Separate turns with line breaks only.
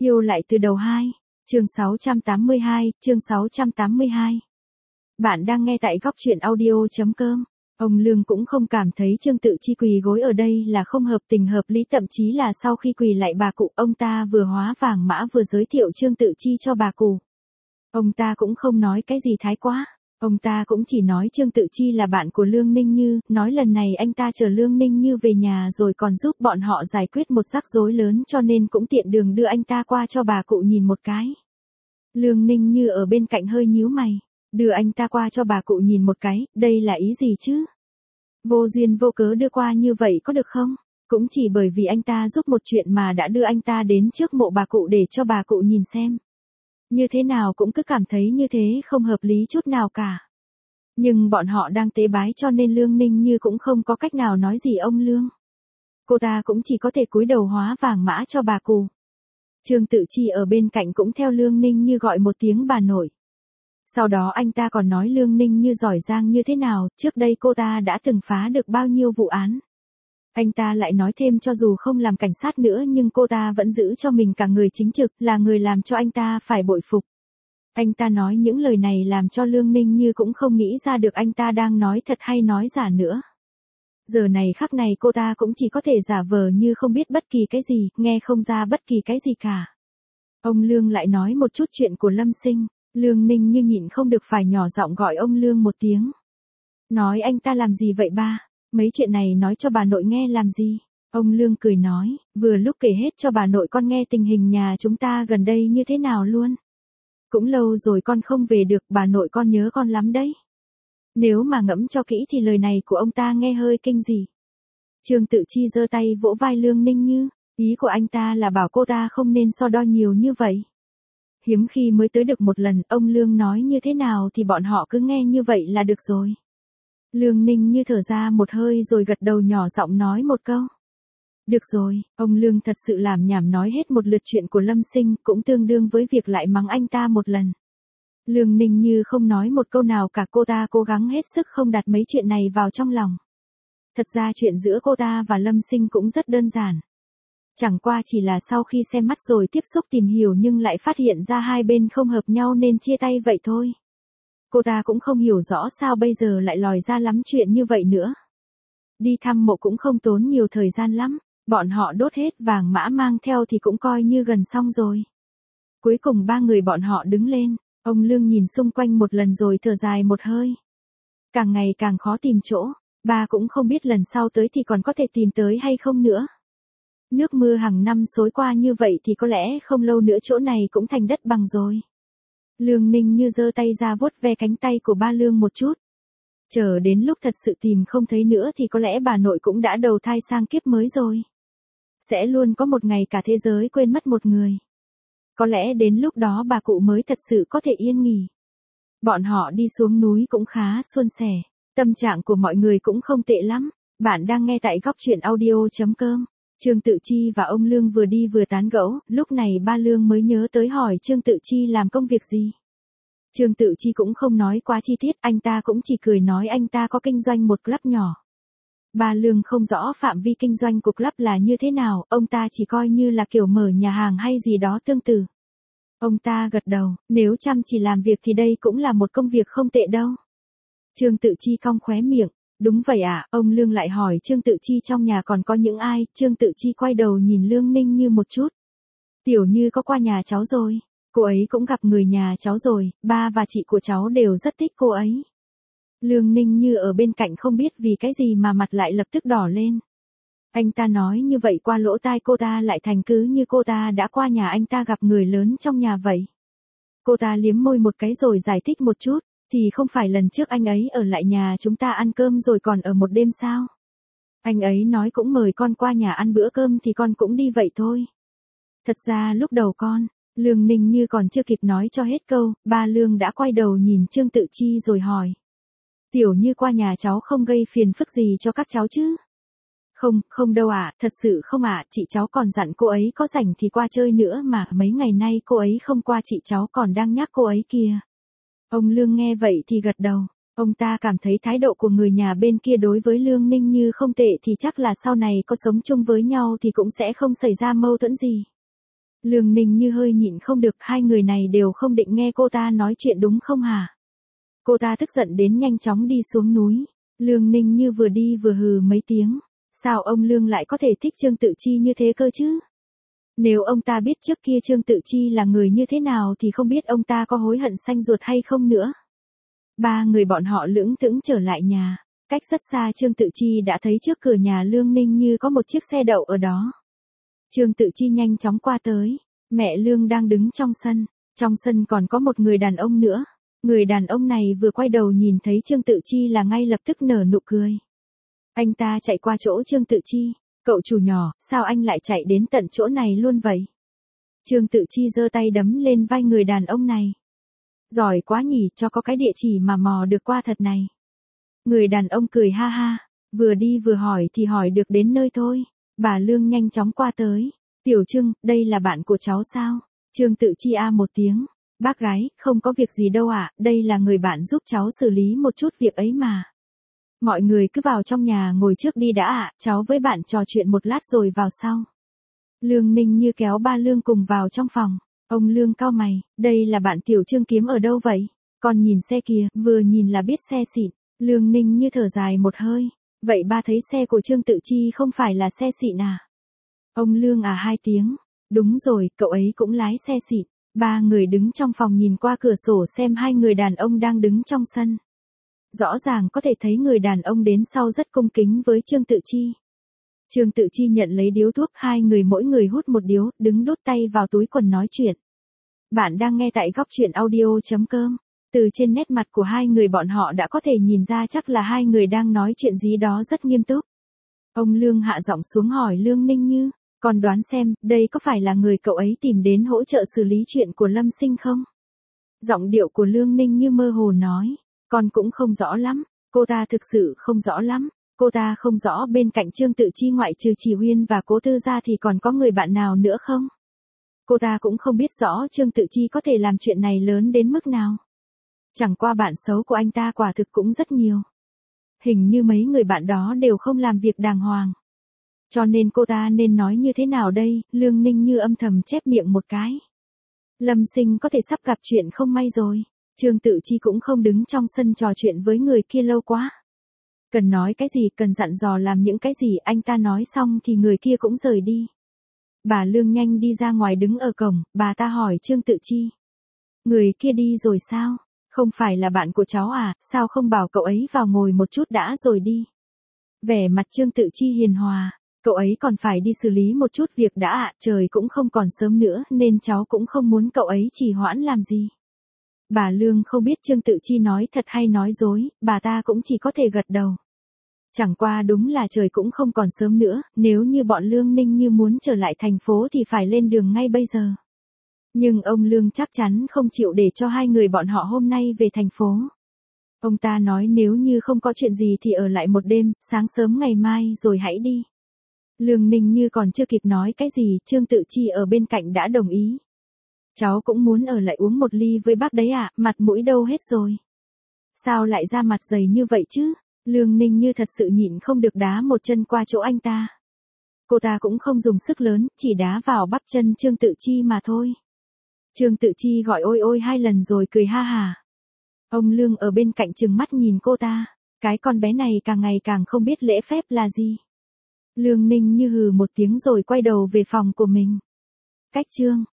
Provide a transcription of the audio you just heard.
Yêu lại từ đầu 2, chương 682, chương 682. Bạn đang nghe tại góc truyện audio.com. Ông Lương cũng không cảm thấy Trương Tự Chi quỳ gối ở đây là không hợp tình hợp lý, thậm chí là sau khi quỳ lại bà cụ, ông ta vừa hóa vàng mã vừa giới thiệu Trương Tự Chi cho bà cụ. Ông ta cũng không nói cái gì thái quá. Ông ta cũng chỉ nói Trương Tự Chi là bạn của Lương Ninh Như, nói lần này anh ta chờ Lương Ninh Như về nhà rồi còn giúp bọn họ giải quyết một rắc rối lớn, cho nên cũng tiện đường đưa anh ta qua cho bà cụ nhìn một cái. Lương Ninh Như ở bên cạnh hơi nhíu mày, đưa anh ta qua cho bà cụ nhìn một cái, đây là ý gì chứ? Vô duyên vô cớ đưa qua như vậy có được không? Cũng chỉ bởi vì anh ta giúp một chuyện mà đã đưa anh ta đến trước mộ bà cụ để cho bà cụ nhìn xem. Như thế nào cũng cứ cảm thấy như thế không hợp lý chút nào cả. Nhưng bọn họ đang tế bái cho nên Lương Ninh Như cũng không có cách nào nói gì ông Lương. Cô ta cũng chỉ có thể cúi đầu hóa vàng mã cho bà cụ. Trương Tự Chi ở bên cạnh cũng theo Lương Ninh Như gọi một tiếng bà nội. Sau đó anh ta còn nói Lương Ninh Như giỏi giang như thế nào, trước đây cô ta đã từng phá được bao nhiêu vụ án. Anh ta lại nói thêm cho dù không làm cảnh sát nữa nhưng cô ta vẫn giữ cho mình cả người chính trực, là người làm cho anh ta phải bội phục. Anh ta nói những lời này làm cho Lương Ninh Như cũng không nghĩ ra được anh ta đang nói thật hay nói giả nữa. Giờ này khắc này cô ta cũng chỉ có thể giả vờ như không biết bất kỳ cái gì, nghe không ra bất kỳ cái gì cả. Ông Lương lại nói một chút chuyện của Lâm Sinh, Lương Ninh Như nhịn không được phải nhỏ giọng gọi ông Lương một tiếng. Nói anh ta làm gì vậy ba? Mấy chuyện này nói cho bà nội nghe làm gì? Ông Lương cười nói, vừa lúc kể hết cho bà nội con nghe tình hình nhà chúng ta gần đây như thế nào luôn. Cũng lâu rồi con không về được, bà nội con nhớ con lắm đấy. Nếu mà ngẫm cho kỹ thì lời này của ông ta nghe hơi kinh dị. Trương Tự Chi giơ tay vỗ vai Lương Ninh Như, ý của anh ta là bảo cô ta không nên so đo nhiều như vậy. Hiếm khi mới tới được một lần, ông Lương nói như thế nào thì bọn họ cứ nghe như vậy là được rồi. Lương Ninh Như thở ra một hơi rồi gật đầu nhỏ giọng nói một câu. Được rồi, ông Lương thật sự làm nhảm nói hết một lượt chuyện của Lâm Sinh, cũng tương đương với việc lại mắng anh ta một lần. Lương Ninh Như không nói một câu nào cả, cô ta cố gắng hết sức không đặt mấy chuyện này vào trong lòng. Thật ra chuyện giữa cô ta và Lâm Sinh cũng rất đơn giản. Chẳng qua chỉ là sau khi xem mắt rồi tiếp xúc tìm hiểu nhưng lại phát hiện ra hai bên không hợp nhau nên chia tay vậy thôi. Cô ta cũng không hiểu rõ sao bây giờ lại lòi ra lắm chuyện như vậy nữa. Đi thăm mộ cũng không tốn nhiều thời gian lắm, bọn họ đốt hết vàng mã mang theo thì cũng coi như gần xong rồi. Cuối cùng ba người bọn họ đứng lên, ông Lương nhìn xung quanh một lần rồi thở dài một hơi. Càng ngày càng khó tìm chỗ, ba cũng không biết lần sau tới thì còn có thể tìm tới hay không nữa. Nước mưa hàng năm xối qua như vậy thì có lẽ không lâu nữa chỗ này cũng thành đất bằng rồi. Lương Ninh Như giơ tay ra vuốt ve cánh tay của ba Lương một chút. Chờ đến lúc thật sự tìm không thấy nữa thì có lẽ bà nội cũng đã đầu thai sang kiếp mới rồi. Sẽ luôn có một ngày cả thế giới quên mất một người. Có lẽ đến lúc đó bà cụ mới thật sự có thể yên nghỉ. Bọn họ đi xuống núi cũng khá suôn sẻ. Tâm trạng của mọi người cũng không tệ lắm. Bạn đang nghe tại góc truyện audio.com. Trương Tự Chi và ông Lương vừa đi vừa tán gẫu, lúc này ba Lương mới nhớ tới hỏi Trương Tự Chi làm công việc gì. Trương Tự Chi cũng không nói quá chi tiết, anh ta cũng chỉ cười nói anh ta có kinh doanh một club nhỏ. Ba Lương không rõ phạm vi kinh doanh của club là như thế nào, ông ta chỉ coi như là kiểu mở nhà hàng hay gì đó tương tự. Ông ta gật đầu, nếu chăm chỉ làm việc thì đây cũng là một công việc không tệ đâu. Trương Tự Chi cong khóe miệng. Đúng vậy ạ, ông Lương lại hỏi Trương Tự Chi trong nhà còn có những ai, Trương Tự Chi quay đầu nhìn Lương Ninh Như một chút. Tiểu Như có qua nhà cháu rồi, cô ấy cũng gặp người nhà cháu rồi, ba và chị của cháu đều rất thích cô ấy. Lương Ninh Như ở bên cạnh không biết vì cái gì mà mặt lại lập tức đỏ lên. Anh ta nói như vậy qua lỗ tai cô ta lại thành cứ như cô ta đã qua nhà anh ta gặp người lớn trong nhà vậy. Cô ta liếm môi một cái rồi giải thích một chút. Thì không phải lần trước anh ấy ở lại nhà chúng ta ăn cơm rồi còn ở một đêm sao? Anh ấy nói cũng mời con qua nhà ăn bữa cơm thì con cũng đi vậy thôi. Thật ra lúc đầu Lương Ninh Như còn chưa kịp nói cho hết câu, ba Lương đã quay đầu nhìn Trương Tự Chi rồi hỏi. Tiểu Như qua nhà cháu không gây phiền phức gì cho các cháu chứ? Không đâu ạ, thật sự không ạ, chị cháu còn dặn cô ấy có rảnh thì qua chơi nữa mà mấy ngày nay cô ấy không qua chị cháu còn đang nhắc cô ấy kìa. Ông Lương nghe vậy thì gật đầu, ông ta cảm thấy thái độ của người nhà bên kia đối với Lương Ninh Như không tệ thì chắc là sau này có sống chung với nhau thì cũng sẽ không xảy ra mâu thuẫn gì. Lương Ninh Như hơi nhịn không được, hai người này đều không định nghe cô ta nói chuyện đúng không hả? Cô ta tức giận đến nhanh chóng đi xuống núi. Lương Ninh Như vừa đi vừa hừ mấy tiếng. Sao ông Lương lại có thể thích Trương Tự Chi như thế cơ chứ? Nếu ông ta biết trước kia Trương Tự Chi là người như thế nào thì không biết ông ta có hối hận xanh ruột hay không nữa. Ba người bọn họ lững thững trở lại nhà. Cách rất xa Trương Tự Chi đã thấy trước cửa nhà Lương Ninh Như có một chiếc xe đậu ở đó. Trương Tự Chi nhanh chóng qua tới. Mẹ Lương đang đứng trong sân. Trong sân còn có một người đàn ông nữa. Người đàn ông này vừa quay đầu nhìn thấy Trương Tự Chi là ngay lập tức nở nụ cười. Anh ta chạy qua chỗ Trương Tự Chi. Cậu chủ nhỏ, sao anh lại chạy đến tận chỗ này luôn vậy? Trương Tự Chi giơ tay đấm lên vai người đàn ông này. Giỏi quá nhỉ, cho có cái địa chỉ mà mò được qua thật này. Người đàn ông cười ha ha, vừa đi vừa hỏi thì hỏi được đến nơi thôi. Bà Lương nhanh chóng qua tới. Tiểu Trương, đây là bạn của cháu sao? Trương Tự Chi một tiếng. Bác gái, không có việc gì đâu ạ, đây là người bạn giúp cháu xử lý một chút việc ấy mà. Mọi người cứ vào trong nhà ngồi trước đi đã ạ, cháu với bạn trò chuyện một lát rồi vào sau. Lương Ninh Như kéo ba Lương cùng vào trong phòng. Ông Lương cau mày, đây là bạn Tiểu Trương kiếm ở đâu vậy? Con nhìn xe kìa, vừa nhìn là biết xe xịn. Lương Ninh Như thở dài một hơi. Vậy ba thấy xe của Trương Tự Chi không phải là xe xịn à? Ông Lương hai tiếng. Đúng rồi, cậu ấy cũng lái xe xịn. Ba người đứng trong phòng nhìn qua cửa sổ xem hai người đàn ông đang đứng trong sân. Rõ ràng có thể thấy người đàn ông đến sau rất cung kính với Trương Tự Chi. Trương Tự Chi nhận lấy điếu thuốc, hai người mỗi người hút một điếu, đứng đút tay vào túi quần nói chuyện. Bạn đang nghe tại góc truyện audio.com. Từ trên nét mặt của hai người bọn họ đã có thể nhìn ra chắc là hai người đang nói chuyện gì đó rất nghiêm túc. Ông Lương hạ giọng xuống hỏi Lương Ninh Như, con đoán xem, đây có phải là người cậu ấy tìm đến hỗ trợ xử lý chuyện của Lâm Sinh không? Giọng điệu của Lương Ninh Như mơ hồ nói, con cũng không rõ lắm, cô ta thực sự không rõ lắm. Cô ta không rõ bên cạnh Trương Tự Chi ngoại trừ Chỉ Huyên và Cố Tư ra thì còn có người bạn nào nữa không? Cô ta cũng không biết rõ Trương Tự Chi có thể làm chuyện này lớn đến mức nào. Chẳng qua bạn xấu của anh ta quả thực cũng rất nhiều. Hình như mấy người bạn đó đều không làm việc đàng hoàng. Cho nên cô ta nên nói như thế nào đây? Lương Ninh Như âm thầm chép miệng một cái. Lâm Sinh có thể sắp gặp chuyện không may rồi. Trương Tự Chi cũng không đứng trong sân trò chuyện với người kia lâu quá. Cần nói cái gì, cần dặn dò làm những cái gì, anh ta nói xong thì người kia cũng rời đi. Bà Lương nhanh đi ra ngoài đứng ở cổng, bà ta hỏi Trương Tự Chi. Người kia đi rồi sao? Không phải là bạn của cháu à, sao không bảo cậu ấy vào ngồi một chút đã rồi đi? Vẻ mặt Trương Tự Chi hiền hòa, cậu ấy còn phải đi xử lý một chút việc đã ạ, trời cũng không còn sớm nữa nên cháu cũng không muốn cậu ấy trì hoãn làm gì. Bà Lương không biết Trương Tự Chi nói thật hay nói dối, bà ta cũng chỉ có thể gật đầu. Chẳng qua đúng là trời cũng không còn sớm nữa, nếu như bọn Lương Ninh Như muốn trở lại thành phố thì phải lên đường ngay bây giờ. Nhưng ông Lương chắc chắn không chịu để cho hai người bọn họ hôm nay về thành phố. Ông ta nói nếu như không có chuyện gì thì ở lại một đêm, sáng sớm ngày mai rồi hãy đi. Lương Ninh Như còn chưa kịp nói cái gì, Trương Tự Chi ở bên cạnh đã đồng ý. Cháu cũng muốn ở lại uống một ly với bác đấy ạ, mặt mũi đâu hết rồi. Sao lại ra mặt dày như vậy chứ? Lương Ninh Như thật sự nhịn không được đá một chân qua chỗ anh ta. Cô ta cũng không dùng sức lớn, chỉ đá vào bắp chân Trương Tự Chi mà thôi. Trương Tự Chi gọi ôi ôi 2 lần rồi cười ha hà. Ông Lương ở bên cạnh trừng mắt nhìn cô ta. Cái con bé này càng ngày càng không biết lễ phép là gì. Lương Ninh Như hừ một tiếng rồi quay đầu về phòng của mình. Cách Trương